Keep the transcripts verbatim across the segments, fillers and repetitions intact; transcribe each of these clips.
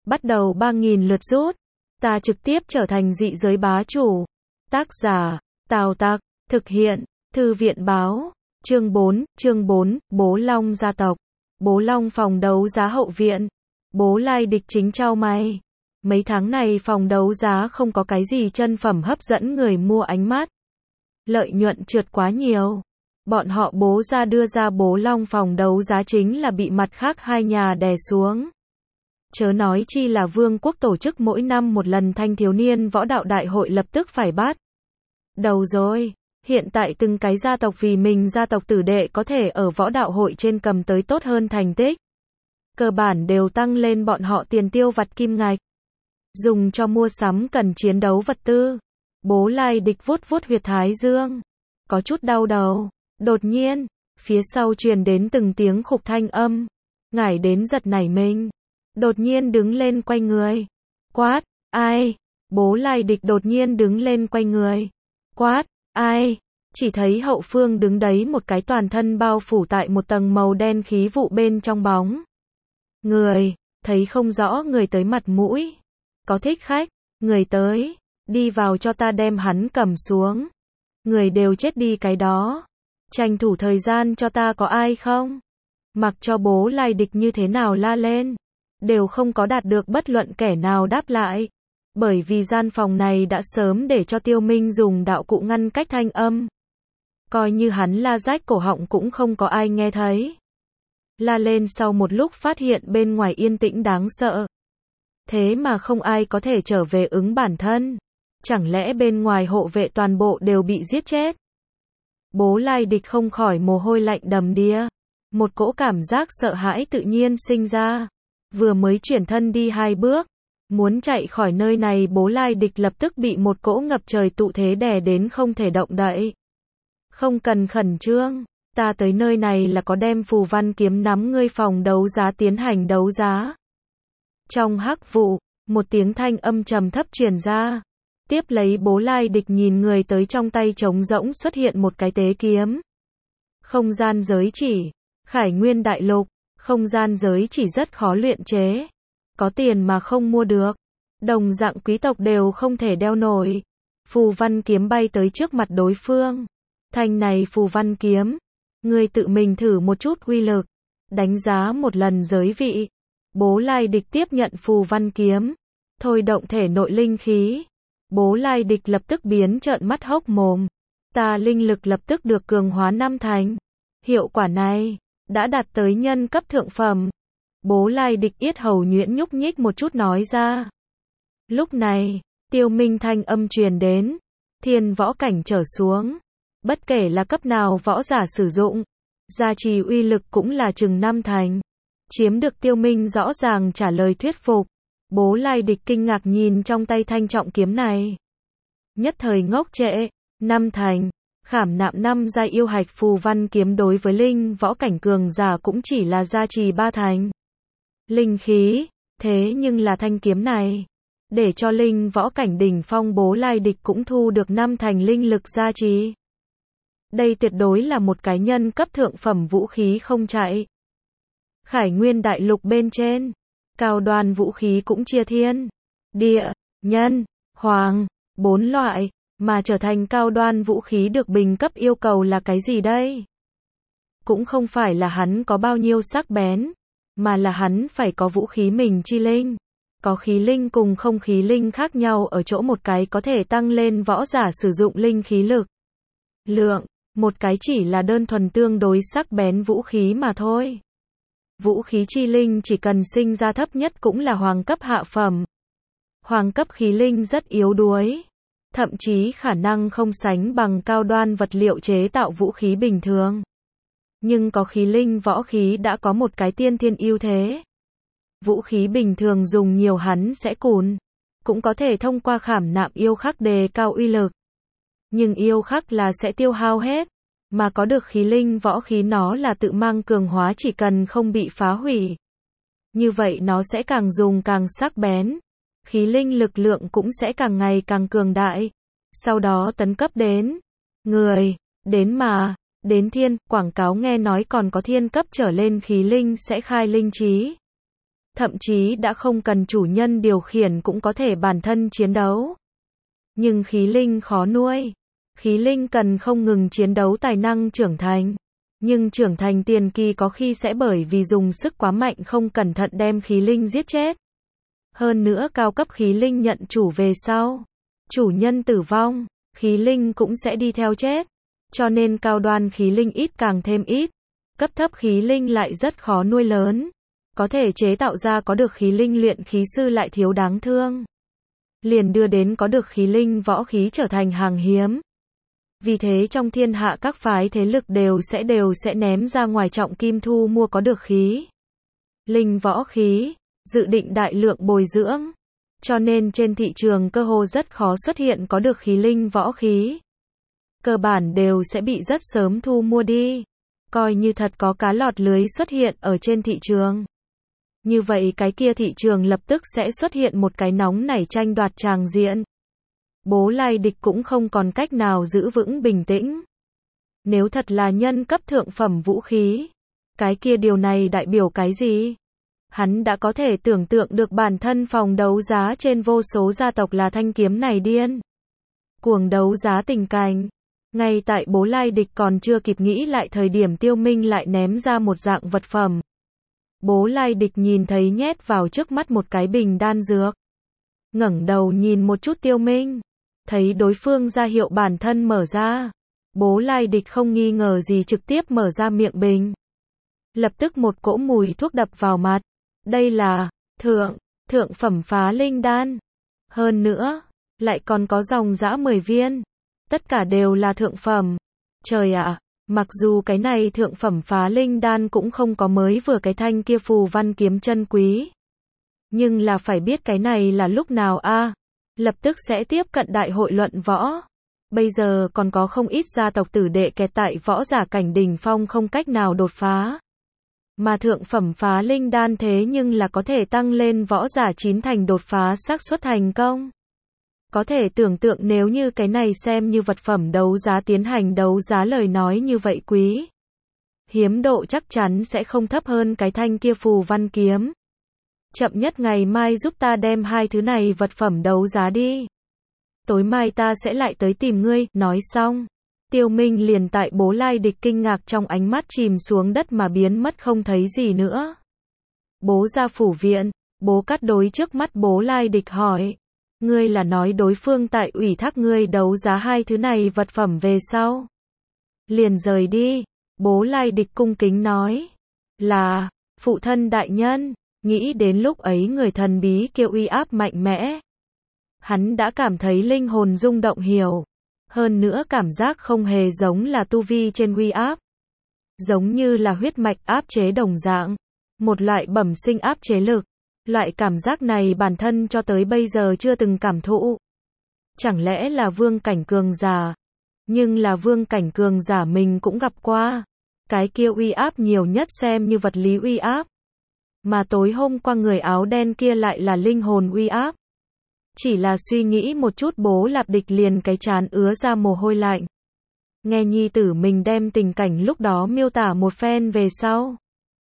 bắt đầu ba nghìn lượt rút. Ta trực tiếp trở thành dị giới bá chủ. Tác giả, Tào Tặc, thực hiện, Thư viện báo. Chương bốn, chương bốn, Bố Long gia tộc. Bố Long phòng đấu giá hậu viện. Bố Lai Địch chính trao mày. Mấy tháng này phòng đấu giá không có cái gì chân phẩm hấp dẫn người mua ánh mắt. Lợi nhuận trượt quá nhiều. Bọn họ bố ra đưa ra Bố Long phòng đấu giá chính là bị mặt khác hai nhà đè xuống. Chớ nói chi là Vương quốc tổ chức mỗi năm một lần thanh thiếu niên võ đạo đại hội lập tức phải bắt đầu rồi. Hiện tại từng cái gia tộc vì mình gia tộc tử đệ có thể ở võ đạo hội trên cầm tới tốt hơn thành tích. Cơ bản đều tăng lên bọn họ tiền tiêu vặt kim ngạch. Dùng cho mua sắm cần chiến đấu vật tư. Bố Lai Địch vuốt vuốt huyệt thái dương. Có chút đau đầu. Đột nhiên, phía sau truyền đến từng tiếng khục thanh âm. Ngải đến giật nảy mình. Đột nhiên đứng lên quay người. Quát, ai? Bố Lai Địch đột nhiên đứng lên quay người. Quát, ai? Chỉ thấy hậu phương đứng đấy một cái toàn thân bao phủ tại một tầng màu đen khí vụ bên trong bóng. Người, thấy không rõ người tới mặt mũi. Có thích khách, người tới, đi vào cho ta đem hắn cầm xuống. Người đều chết đi cái đó. Tranh thủ thời gian cho ta có ai không? Mặc cho Bố Lai Địch như thế nào la lên, đều không có đạt được bất luận kẻ nào đáp lại. Bởi vì gian phòng này đã sớm để cho Tiêu Minh dùng đạo cụ ngăn cách thanh âm. Coi như hắn la rách cổ họng cũng không có ai nghe thấy. La lên sau một lúc phát hiện bên ngoài yên tĩnh đáng sợ. Thế mà không ai có thể trở về ứng bản thân. Chẳng lẽ bên ngoài hộ vệ toàn bộ đều bị giết chết? Bố Lai Địch không khỏi mồ hôi lạnh đầm đìa. Một cỗ cảm giác sợ hãi tự nhiên sinh ra. Vừa mới chuyển thân đi hai bước, muốn chạy khỏi nơi này Bố Lai Địch lập tức bị một cỗ ngập trời tụ thế đè đến không thể động đậy. Không cần khẩn trương, ta tới nơi này là có đem phù văn kiếm nắm ngươi phòng đấu giá tiến hành đấu giá. Trong hắc vụ, một tiếng thanh âm trầm thấp truyền ra. Tiếp lấy Bố Lai Địch nhìn người tới trong tay trống rỗng xuất hiện một cái tế kiếm. Không gian giới chỉ, Khải Nguyên đại lục, không gian giới chỉ rất khó luyện chế. Có tiền mà không mua được. Đồng dạng quý tộc đều không thể đeo nổi. Phù văn kiếm bay tới trước mặt đối phương. Thanh này phù văn kiếm. Ngươi tự mình thử một chút uy lực. Đánh giá một lần giới vị. Bố Lai Địch tiếp nhận phù văn kiếm. Thôi động thể nội linh khí. Bố Lai Địch lập tức biến trợn mắt hốc mồm. Ta linh lực lập tức được cường hóa năm thành. Hiệu quả này đã đạt tới nhân cấp thượng phẩm. Bố Lai Địch yết hầu nhuyễn nhúc nhích một chút nói ra. Lúc này, Tiêu Minh thanh âm truyền đến. Thiên võ cảnh trở xuống. Bất kể là cấp nào võ giả sử dụng. Gia trì uy lực cũng là chừng năm thành. Chiếm được Tiêu Minh rõ ràng trả lời thuyết phục. Bố Lai Địch kinh ngạc nhìn trong tay thanh trọng kiếm này. Nhất thời ngốc trệ. Năm thành. Khảm nạm năm gia yêu hạch phù văn kiếm đối với linh võ cảnh cường giả cũng chỉ là gia trì ba thành. Linh khí, thế nhưng là thanh kiếm này. Để cho linh võ cảnh đỉnh phong Bố Lai Địch cũng thu được năm thành linh lực gia trì. Đây tuyệt đối là một cái nhân cấp thượng phẩm vũ khí không chạy. Khải Nguyên đại lục bên trên, cao đoan vũ khí cũng chia thiên, địa, nhân, hoàng, bốn loại. Mà trở thành cao đoan vũ khí được bình cấp yêu cầu là cái gì đây? Cũng không phải là hắn có bao nhiêu sắc bén, mà là hắn phải có vũ khí mình chi linh. Có khí linh cùng không khí linh khác nhau ở chỗ một cái có thể tăng lên võ giả sử dụng linh khí lực. Lượng, một cái chỉ là đơn thuần tương đối sắc bén vũ khí mà thôi. Vũ khí chi linh chỉ cần sinh ra thấp nhất cũng là hoàng cấp hạ phẩm. Hoàng cấp khí linh rất yếu đuối. Thậm chí khả năng không sánh bằng cao đoan vật liệu chế tạo vũ khí bình thường. Nhưng có khí linh võ khí đã có một cái tiên thiên ưu thế. Vũ khí bình thường dùng nhiều hắn sẽ cùn. Cũng có thể thông qua khảm nạm yêu khắc đề cao uy lực. Nhưng yêu khắc là sẽ tiêu hao hết. Mà có được khí linh võ khí nó là tự mang cường hóa chỉ cần không bị phá hủy. Như vậy nó sẽ càng dùng càng sắc bén. Khí linh lực lượng cũng sẽ càng ngày càng cường đại. Sau đó tấn cấp đến người, đến mà, đến thiên, quảng cáo nghe nói còn có thiên cấp trở lên khí linh sẽ khai linh trí. thậm chí đã không cần chủ nhân điều khiển cũng có thể bản thân chiến đấu. Nhưng khí linh khó nuôi. Khí linh cần không ngừng chiến đấu tài năng trưởng thành. Nhưng trưởng thành tiền kỳ có khi sẽ bởi vì dùng sức quá mạnh không cẩn thận đem khí linh giết chết. Hơn nữa cao cấp khí linh nhận chủ về sau. Chủ nhân tử vong, khí linh cũng sẽ đi theo chết. Cho nên cao đoan khí linh ít càng thêm ít. Cấp thấp khí linh lại rất khó nuôi lớn. Có thể chế tạo ra có được khí linh luyện khí sư lại thiếu đáng thương. Liền đưa đến có được khí linh võ khí trở thành hàng hiếm. Vì thế trong thiên hạ các phái thế lực đều sẽ đều sẽ ném ra ngoài trọng kim thu mua có được khí linh võ khí, dự định đại lượng bồi dưỡng. Cho nên trên thị trường cơ hồ rất khó xuất hiện có được khí linh võ khí. Cơ bản đều sẽ bị rất sớm thu mua đi. Coi như thật có cá lọt lưới xuất hiện ở trên thị trường. Như vậy cái kia thị trường lập tức sẽ xuất hiện một cái nóng nảy tranh đoạt tràng diện. Bố Lai Địch cũng không còn cách nào giữ vững bình tĩnh. Nếu thật là nhân cấp thượng phẩm vũ khí, cái kia điều này đại biểu cái gì? Hắn đã có thể tưởng tượng được bản thân phòng đấu giá trên vô số gia tộc là thanh kiếm này điên cuồng đấu giá tình cảnh. Ngay tại Bố Lai Địch còn chưa kịp nghĩ lại thời điểm Tiêu Minh lại ném ra một dạng vật phẩm. Bố Lai Địch nhìn thấy nhét vào trước mắt một cái bình đan dược. Ngẩng đầu nhìn một chút Tiêu Minh. Thấy đối phương ra hiệu bản thân mở ra. Bố Lai Địch không nghi ngờ gì trực tiếp mở ra miệng bình. Lập tức một cỗ mùi thuốc đập vào mặt. Đây là thượng, thượng phẩm phá linh đan. Hơn nữa, lại còn có dòng dã mười viên. Tất cả đều là thượng phẩm. Trời ạ, mặc dù cái này thượng phẩm phá linh đan cũng không có mới vừa cái thanh kia phù văn kiếm chân quý. Nhưng là phải biết cái này là lúc nào a? Lập tức sẽ tiếp cận đại hội luận võ. Bây giờ còn có không ít gia tộc tử đệ kẹt tại võ giả cảnh đỉnh phong không cách nào đột phá. Mà thượng phẩm phá linh đan thế nhưng là có thể tăng lên võ giả chín thành đột phá xác suất thành công. Có thể tưởng tượng nếu như cái này xem như vật phẩm đấu giá tiến hành đấu giá lời nói như vậy quý. Hiếm độ chắc chắn sẽ không thấp hơn cái thanh kia phù văn kiếm. Chậm nhất ngày mai giúp ta đem hai thứ này vật phẩm đấu giá đi. Tối mai ta sẽ lại tới tìm ngươi, nói xong. Tiêu Minh liền tại Bố Lai Địch kinh ngạc trong ánh mắt chìm xuống đất mà biến mất không thấy gì nữa. Bố ra phủ viện, bố cắt đối trước mắt Bố Lai Địch hỏi. Ngươi là nói đối phương tại ủy thác ngươi đấu giá hai thứ này vật phẩm về sau. Liền rời đi, Bố Lai Địch cung kính nói. Là, phụ thân đại nhân, nghĩ đến lúc ấy người thần bí kêu uy áp mạnh mẽ. Hắn đã cảm thấy linh hồn rung động hiểu. Hơn nữa cảm giác không hề giống là tu vi trên uy áp. Giống như là huyết mạch áp chế đồng dạng. Một loại bẩm sinh áp chế lực. Loại cảm giác này bản thân cho tới bây giờ chưa từng cảm thụ. Chẳng lẽ là vương cảnh cường giả? Nhưng là vương cảnh cường giả mình cũng gặp qua. Cái kia uy áp nhiều nhất xem như vật lý uy áp. Mà tối hôm qua người áo đen kia lại là linh hồn uy áp. Chỉ là suy nghĩ một chút Bố Lạp Địch liền cái trán ứa ra mồ hôi lạnh. Nghe nhi tử mình đem tình cảnh lúc đó miêu tả một phen về sau.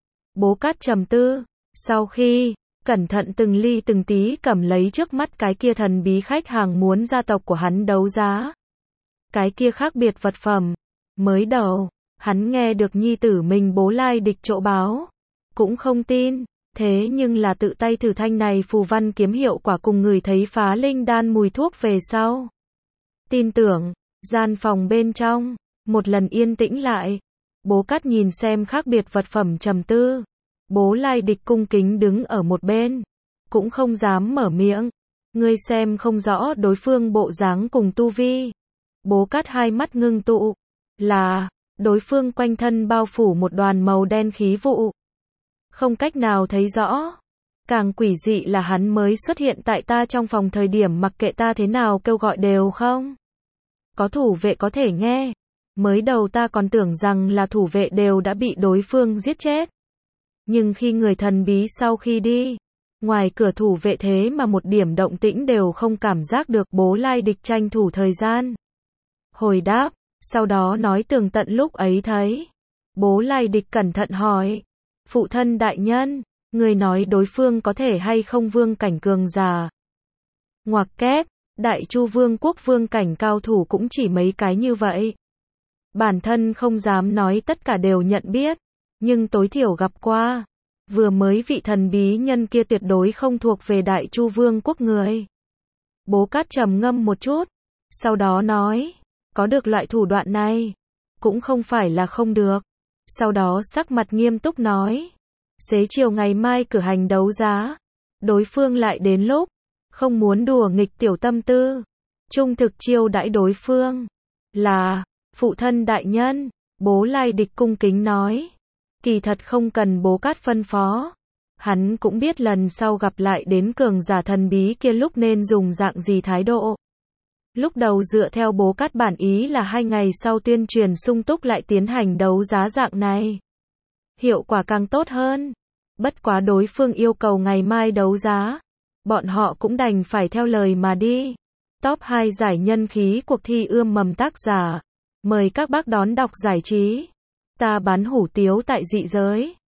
Bố Cát trầm tư, sau khi cẩn thận từng ly từng tí cầm lấy trước mắt cái kia thần bí khách hàng muốn gia tộc của hắn đấu giá. Cái kia khác biệt vật phẩm. Mới đầu, hắn nghe được nhi tử mình Bố Lai Địch chỗ báo. Cũng không tin. Thế nhưng là tự tay thử thanh này phù văn kiếm hiệu quả cùng người thấy phá linh đan mùi thuốc về sau. Tin tưởng, gian phòng bên trong, một lần yên tĩnh lại. Bố Cát nhìn xem khác biệt vật phẩm trầm tư. Bố Lai Địch cung kính đứng ở một bên. Cũng không dám mở miệng. Ngươi xem không rõ đối phương bộ dáng cùng tu vi. Bố Cát hai mắt ngưng tụ. Là, đối phương quanh thân bao phủ một đoàn màu đen khí vụ. Không cách nào thấy rõ. Càng quỷ dị là hắn mới xuất hiện tại ta trong phòng thời điểm mặc kệ ta thế nào kêu gọi đều không. Có thủ vệ có thể nghe. Mới đầu ta còn tưởng rằng là thủ vệ đều đã bị đối phương giết chết. Nhưng khi người thần bí sau khi đi, ngoài cửa thủ vệ thế mà một điểm động tĩnh đều không cảm giác được. Bố Lai Địch tranh thủ thời gian. Hồi đáp, sau đó nói tường tận lúc ấy thấy. Bố Lai Địch cẩn thận hỏi. Phụ thân đại nhân, Người nói đối phương có thể hay không vương cảnh cường giả. Ngoặc kép, Đại Chu Vương quốc vương cảnh cao thủ cũng chỉ mấy cái như vậy. Bản thân không dám nói tất cả đều nhận biết, nhưng tối thiểu gặp qua. Vừa mới vị thần bí nhân kia tuyệt đối không thuộc về Đại Chu Vương quốc người. Bố Cát trầm ngâm một chút, sau đó nói, có được loại thủ đoạn này, cũng không phải là không được. Sau đó sắc mặt nghiêm túc nói, xế chiều ngày mai cử hành đấu giá, đối phương lại đến lúc, không muốn đùa nghịch tiểu tâm tư, trung thực chiêu đãi đối phương, là, phụ thân đại nhân, Bố Lai Địch cung kính nói, kỳ thật không cần Bố Cát phân phó, hắn cũng biết lần sau gặp lại đến cường giả thần bí kia lúc nên dùng dạng gì thái độ. Lúc đầu dựa theo Bố Cát bản ý là hai ngày sau tuyên truyền sung túc lại tiến hành đấu giá dạng này. Hiệu quả càng tốt hơn. Bất quá đối phương yêu cầu ngày mai đấu giá. Bọn họ cũng đành phải theo lời mà đi. Top hai giải nhân khí cuộc thi ươm mầm tác giả. Mời các bác đón đọc giải trí. Ta bán hủ tiếu tại dị giới.